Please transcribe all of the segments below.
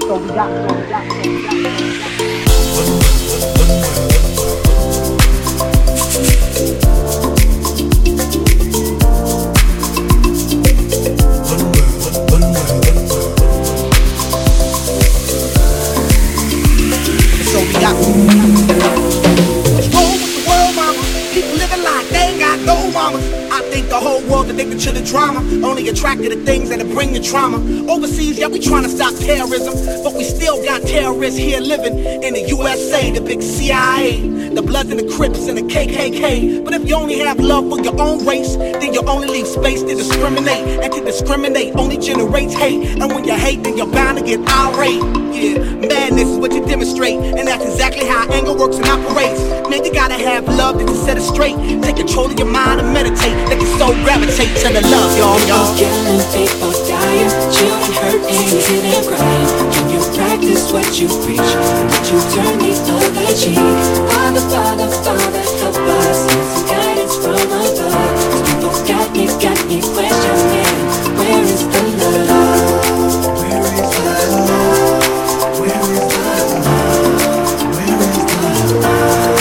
Addicted to the drama, only attracted to things that bring the trauma. Overseas, yeah, we trying to stop terrorism, but we still got terrorists here living in the USA, the big CIA, the Bloods and the Crips and the KKK. But if you only have love for your own race, then you only leave space to discriminate, and to discriminate only generates hate. And when you hate, then you're bound to get irate. Yeah, madness is what you demonstrate, and that's exactly how anger works and operates. Man, you gotta have love to set it straight. Take control of your mind and meditate. Let your soul gravitate to the love, y'all. People killing, people dying, children hurt and you hear them crying. Can you practice what you preach? Would you turn the other cheek? Father, Father, Father, help us. Send some guidance from above. 'Cause people got me questioning. Where is the love? Where is the love? Where is the love? Where is the love?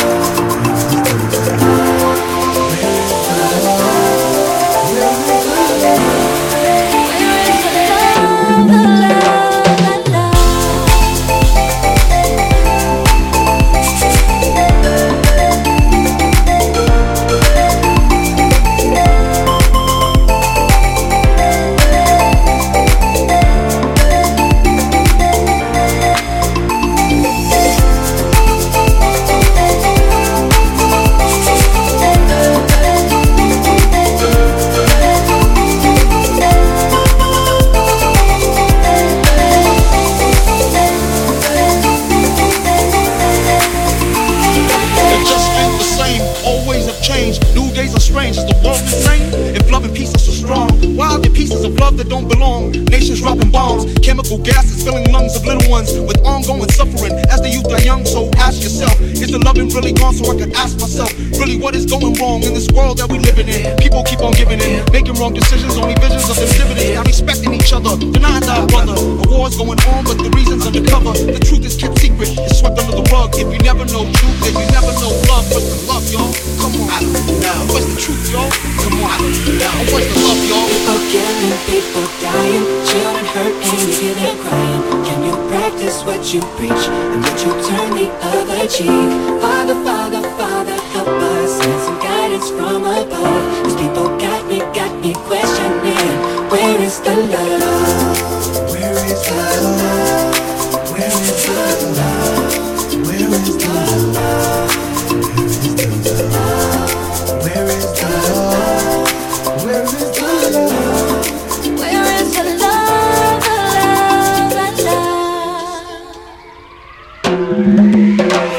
That don't belong, nations dropping bombs, chemical gases filling lungs of little ones with ongoing suffering as the youth are young. So ask yourself, is the loving really gone? So I could ask myself, really what is going wrong in this world that we living in? People keep on giving in, making wrong decisions, only visions of them dividends, not respecting each other, denying our brother. A war's going on, but the reason's undercover. The truth is kept secret, it's swept under the rug. If you never know truth, then you never know love. What's the love, y'all? Come on, I don't know. What's the truth, y'all? Come on, I don't know. What's the love, y'all? People killing, people dying, children hurt and you hear them crying. Can you practice what you preach? And would you turn the other cheek? Father, Father, Father, help us. Send some guidance from above. 'Cause people got me questioning. Where is the love? Where is the love? Where is the love? Where is the love? Where is the love? Where is the love? Where is the love? The love.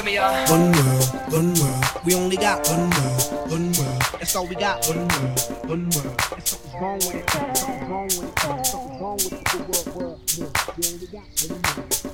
with me, y'all. One world. We only got one world. That's all we got. One world. There's something wrong with it. Something wrong with it. Something wrong with the world. We only got one world.